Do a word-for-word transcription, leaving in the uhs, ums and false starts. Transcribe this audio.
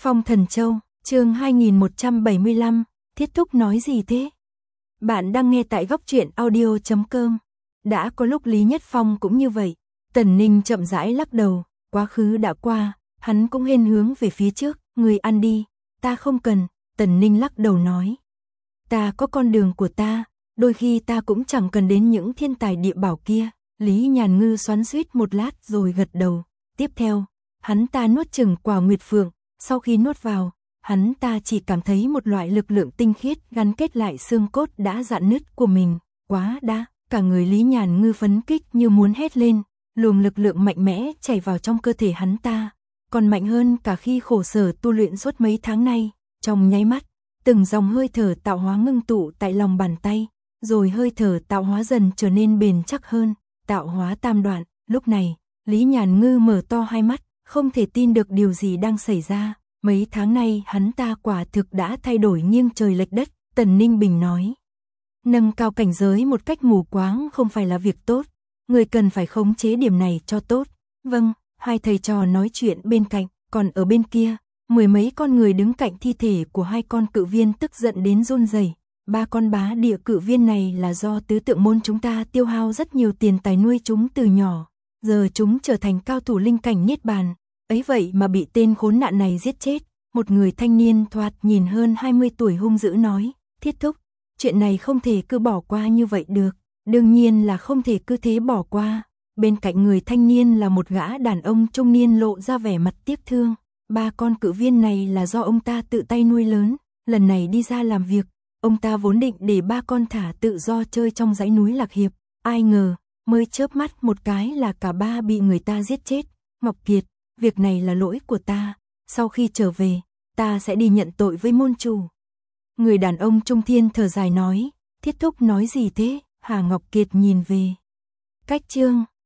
Phong Thần Châu, chương hai nghìn một trăm bảy mươi lăm, Thiết Thúc nói gì thế? Bạn đang nghe tại góc truyện audio chấm com. Đã có lúc Lý Nhất Phong cũng như vậy. Tần Ninh chậm rãi lắc đầu, quá khứ đã qua, hắn cũng hên hướng về phía trước, người ăn đi, ta không cần. Tần Ninh lắc đầu nói, ta có con đường của ta, đôi khi ta cũng chẳng cần đến những thiên tài địa bảo kia. Lý Nhàn Ngư xoắn xuýt một lát rồi gật đầu. Tiếp theo, hắn ta nuốt chừng quả nguyệt phượng, sau khi nuốt vào, hắn ta chỉ cảm thấy một loại lực lượng tinh khiết gắn kết lại xương cốt đã rạn nứt của mình. Quá đã, cả người Lý Nhàn Ngư phấn kích như muốn hét lên, luồng lực lượng mạnh mẽ chảy vào trong cơ thể hắn ta, còn mạnh hơn cả khi khổ sở tu luyện suốt mấy tháng nay. Trong nháy mắt, từng dòng hơi thở tạo hóa ngưng tụ tại lòng bàn tay, rồi hơi thở tạo hóa dần trở nên bền chắc hơn, tạo hóa tam đoạn. Lúc này, Lý Nhàn Ngư mở to hai mắt, không thể tin được điều gì đang xảy ra. Mấy tháng nay hắn ta quả thực đã thay đổi nghiêng trời lệch đất. Tần Ninh Bình nói, nâng cao cảnh giới một cách mù quáng không phải là việc tốt, người cần phải khống chế điểm này cho tốt. Vâng, hai thầy trò nói chuyện bên cạnh, còn ở bên kia, mười mấy con người đứng cạnh thi thể của hai con cự viên tức giận đến run rẩy. Ba con bá địa cự viên này là do tứ tượng môn chúng ta tiêu hao rất nhiều tiền tài nuôi chúng từ nhỏ, giờ chúng trở thành cao thủ linh cảnh niết bàn, ấy vậy mà bị tên khốn nạn này giết chết. Một người thanh niên thoạt nhìn hơn hai mươi tuổi hung dữ nói, Thiết Thúc, chuyện này không thể cứ bỏ qua như vậy được. Đương nhiên là không thể cứ thế bỏ qua. Bên cạnh người thanh niên là một gã đàn ông trung niên lộ ra vẻ mặt tiếc thương. Ba con cự viên này là do ông ta tự tay nuôi lớn, lần này đi ra làm việc, ông ta vốn định để ba con thả tự do chơi trong dãy núi Lạc Hiệp, ai ngờ, mới chớp mắt một cái là cả ba bị người ta giết chết. Ngọc Kiệt, việc này là lỗi của ta, sau khi trở về, ta sẽ đi nhận tội với môn chủ. Người đàn ông trung thiên thở dài nói, Thiết Thúc nói gì thế? Hà Ngọc Kiệt nhìn về cách chương